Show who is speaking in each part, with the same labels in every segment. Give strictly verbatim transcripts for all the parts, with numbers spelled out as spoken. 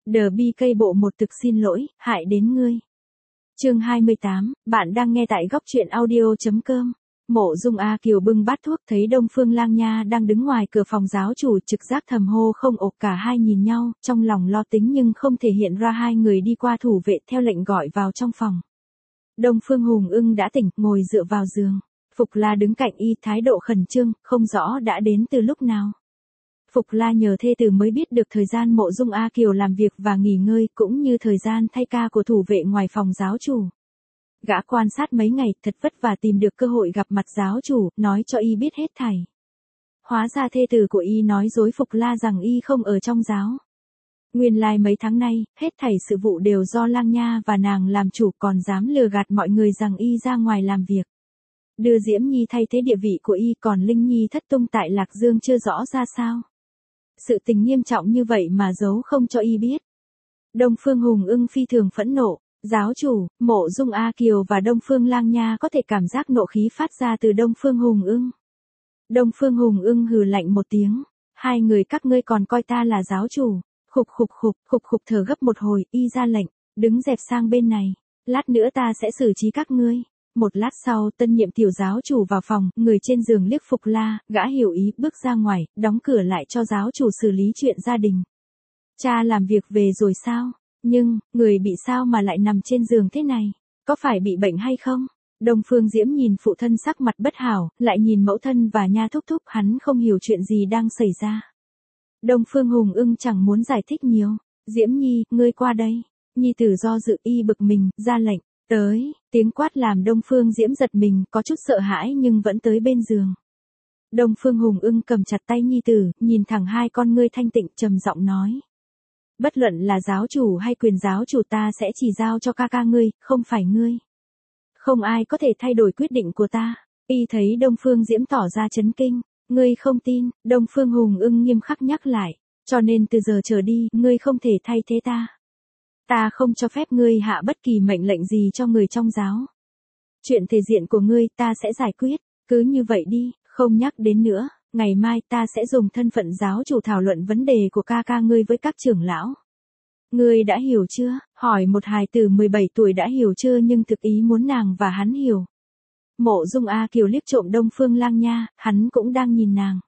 Speaker 1: The bê ca bộ một thực xin lỗi, hại đến ngươi. Chương hai mươi tám, bạn đang nghe tại góc truyện audio.com. Mộ Dung A Kiều bưng bát thuốc thấy Đông Phương Lang Nha đang đứng ngoài cửa phòng giáo chủ trực giác thầm hô không ổn, cả hai nhìn nhau, trong lòng lo tính nhưng không thể hiện ra. Hai người đi qua thủ vệ theo lệnh gọi vào trong phòng. Đông Phương Hùng Ưng đã tỉnh, ngồi dựa vào giường. Phục La đứng cạnh y, thái độ khẩn trương, không rõ đã đến từ lúc nào. Phục La nhờ thê tử mới biết được thời gian Mộ Dung A Kiều làm việc và nghỉ ngơi, cũng như thời gian thay ca của thủ vệ ngoài phòng giáo chủ. Gã quan sát mấy ngày, thật vất vả tìm được cơ hội gặp mặt giáo chủ, nói cho y biết hết thảy. Hóa ra thê tử của y nói dối Phục La rằng y không ở trong giáo. Nguyên lai mấy tháng nay, hết thảy sự vụ đều do Lang Nha và nàng làm chủ, còn dám lừa gạt mọi người rằng y ra ngoài làm việc. Đưa Diễm Nhi thay thế địa vị của y, còn Linh Nhi thất tung tại Lạc Dương chưa rõ ra sao. Sự tình nghiêm trọng như vậy mà giấu không cho y biết. Đông Phương Hùng Ưng phi thường phẫn nộ. Giáo chủ, Mộ Dung A Kiều và Đông Phương Lang Nha có thể cảm giác nộ khí phát ra từ Đông Phương Hùng Ưng. Đông Phương Hùng Ưng hừ lạnh một tiếng. Hai người các ngươi còn coi ta là giáo chủ. Khục khục khục, khục khục thở gấp một hồi, y ra lệnh, đứng dẹp sang bên này. Lát nữa ta sẽ xử trí các ngươi. Một lát sau, tân nhiệm tiểu giáo chủ vào phòng, người trên giường liếc Phục La, gã hiểu ý, bước ra ngoài, đóng cửa lại cho giáo chủ xử lý chuyện gia đình. Cha làm việc về rồi sao? Nhưng, người bị sao mà lại nằm trên giường thế này? Có phải bị bệnh hay không? Đông Phương Diễm nhìn phụ thân sắc mặt bất hảo, lại nhìn mẫu thân và Nha thúc thúc, hắn không hiểu chuyện gì đang xảy ra. Đông Phương Hùng Ưng chẳng muốn giải thích nhiều. Diễm Nhi, ngươi qua đây. Nhi tử do dự, y bực mình, ra lệnh. Tới, tiếng quát làm Đông Phương Diễm giật mình, có chút sợ hãi nhưng vẫn tới bên giường. Đông Phương Hùng Ưng cầm chặt tay nhi tử, nhìn thẳng hai con ngươi thanh tịnh, trầm giọng nói. Bất luận là giáo chủ hay quyền giáo chủ, ta sẽ chỉ giao cho ca ca ngươi, không phải ngươi. Không ai có thể thay đổi quyết định của ta. Y thấy Đông Phương Diễm tỏ ra chấn kinh. Ngươi không tin, Đông Phương Hùng Ưng nghiêm khắc nhắc lại. Cho nên từ giờ trở đi, ngươi không thể thay thế ta. Ta không cho phép ngươi hạ bất kỳ mệnh lệnh gì cho người trong giáo. Chuyện thể diện của ngươi ta sẽ giải quyết, cứ như vậy đi, không nhắc đến nữa. Ngày mai ta sẽ dùng thân phận giáo chủ thảo luận vấn đề của ca ca ngươi với các trưởng lão. Ngươi đã hiểu chưa? Hỏi một hài tử mười bảy tuổi đã hiểu chưa, nhưng thực ý muốn nàng và hắn hiểu. Mộ Dung A Kiều liếc trộm Đông Phương Lang Nha, hắn cũng đang nhìn nàng.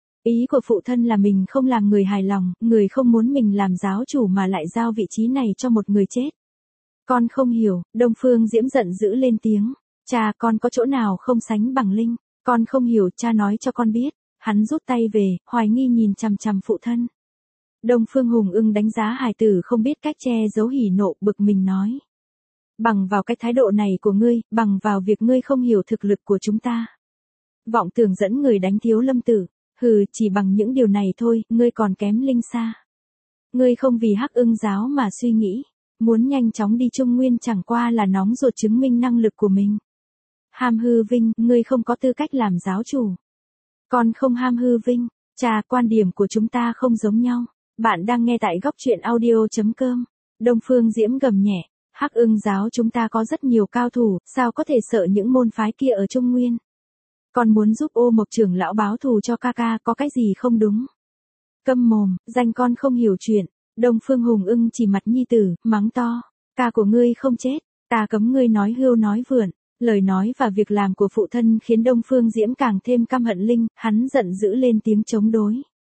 Speaker 1: Ý của phụ thân là mình không làm người hài lòng, người không muốn mình làm giáo chủ mà lại giao vị trí này cho một người chết. Con không hiểu, Đông Phương Diễm giận dữ lên tiếng. Cha, con có chỗ nào không sánh bằng Linh, con không hiểu, cha nói cho con biết. Hắn rút tay về, hoài nghi nhìn chằm chằm phụ thân. Đông Phương Hùng Ưng đánh giá hài tử không biết cách che giấu hỉ nộ, bực mình nói. Bằng vào cái thái độ này của ngươi, bằng vào việc ngươi không hiểu thực lực của chúng ta. Vọng tưởng dẫn người đánh Thiếu Lâm Tử. Hừ, chỉ bằng những điều này thôi, ngươi còn kém Linh xa. Ngươi không vì Hắc Ưng giáo mà suy nghĩ. Muốn nhanh chóng đi Trung Nguyên chẳng qua là nóng ruột chứng minh năng lực của mình. Ham hư vinh, ngươi không có tư cách làm giáo chủ. Con không ham hư vinh, cha, quan điểm của chúng ta không giống nhau. Bạn đang nghe tại góc truyện audio.com. Đông Phương Diễm gầm nhẹ, Hắc Ưng giáo chúng ta có rất nhiều cao thủ, sao có thể sợ những môn phái kia ở Trung Nguyên. Con muốn giúp Ô Mộc trưởng lão báo thù cho ca ca, có cái gì không đúng? Câm mồm, danh con không hiểu chuyện. Đông Phương Hùng Ưng chỉ mặt nhi tử, mắng to. Ca của ngươi không chết, ta cấm ngươi nói hưu nói vượn. Lời nói và việc làm của phụ thân khiến Đông Phương Diễm càng thêm căm hận Linh, hắn giận dữ lên tiếng chống đối.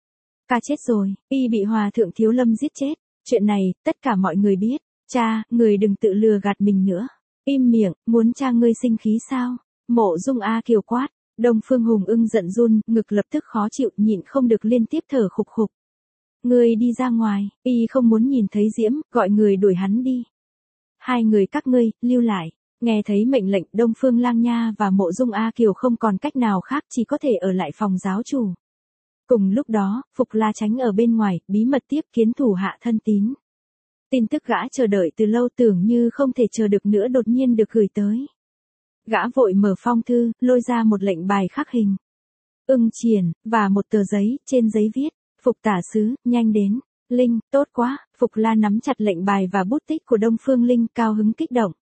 Speaker 1: Ca chết rồi, y bị Hòa thượng Thiếu Lâm giết chết. Chuyện này, tất cả mọi người biết. Cha, người đừng tự lừa gạt mình nữa. Im miệng, muốn cha ngươi sinh khí sao? Mộ Dung A Kiều quát. Đông Phương Hùng Ưng giận run, ngực lập tức khó chịu, nhịn không được liên tiếp thở khục khục. Ngươi đi ra ngoài, y không muốn nhìn thấy Diễm, gọi người đuổi hắn đi. Hai người các ngươi, lưu lại. Nghe thấy mệnh lệnh, Đông Phương Lang Nha và Mộ Dung A Kiều không còn cách nào khác, chỉ có thể ở lại phòng giáo chủ. Cùng lúc đó, Phục La tránh ở bên ngoài, bí mật tiếp kiến thủ hạ thân tín. Tin tức gã chờ đợi từ lâu, tưởng như không thể chờ được nữa đột nhiên được gửi tới. Gã vội mở phong thư, lôi ra một lệnh bài khắc hình Ưng Triển, và một tờ giấy, trên giấy viết, Phục tả sứ, nhanh đến. Linh, tốt quá. Phục La nắm chặt lệnh bài và bút tích của Đông Phương Linh, cao hứng kích động.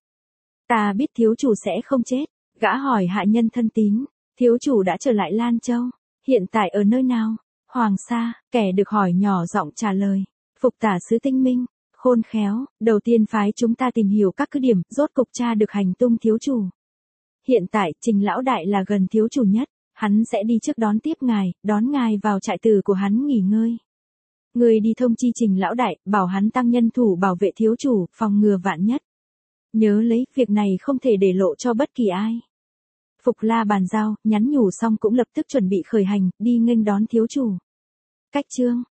Speaker 1: Ta biết thiếu chủ sẽ không chết. Gã hỏi hạ nhân thân tín. Thiếu chủ đã trở lại Lan Châu. Hiện tại ở nơi nào? Hoàng Sa. Kẻ được hỏi nhỏ giọng trả lời. Phục tả sứ tinh minh. Khôn khéo, đầu tiên phái chúng ta tìm hiểu các cứ điểm, rốt cục tra được hành tung thiếu chủ. Hiện tại, Trình lão đại là gần thiếu chủ nhất, hắn sẽ đi trước đón tiếp ngài, đón ngài vào trại tử của hắn nghỉ ngơi. Người đi thông chi Trình lão đại, bảo hắn tăng nhân thủ bảo vệ thiếu chủ, phòng ngừa vạn nhất. Nhớ lấy, việc này không thể để lộ cho bất kỳ ai. Phục La bàn giao, nhắn nhủ xong cũng lập tức chuẩn bị khởi hành, đi nghênh đón thiếu chủ. Cách chương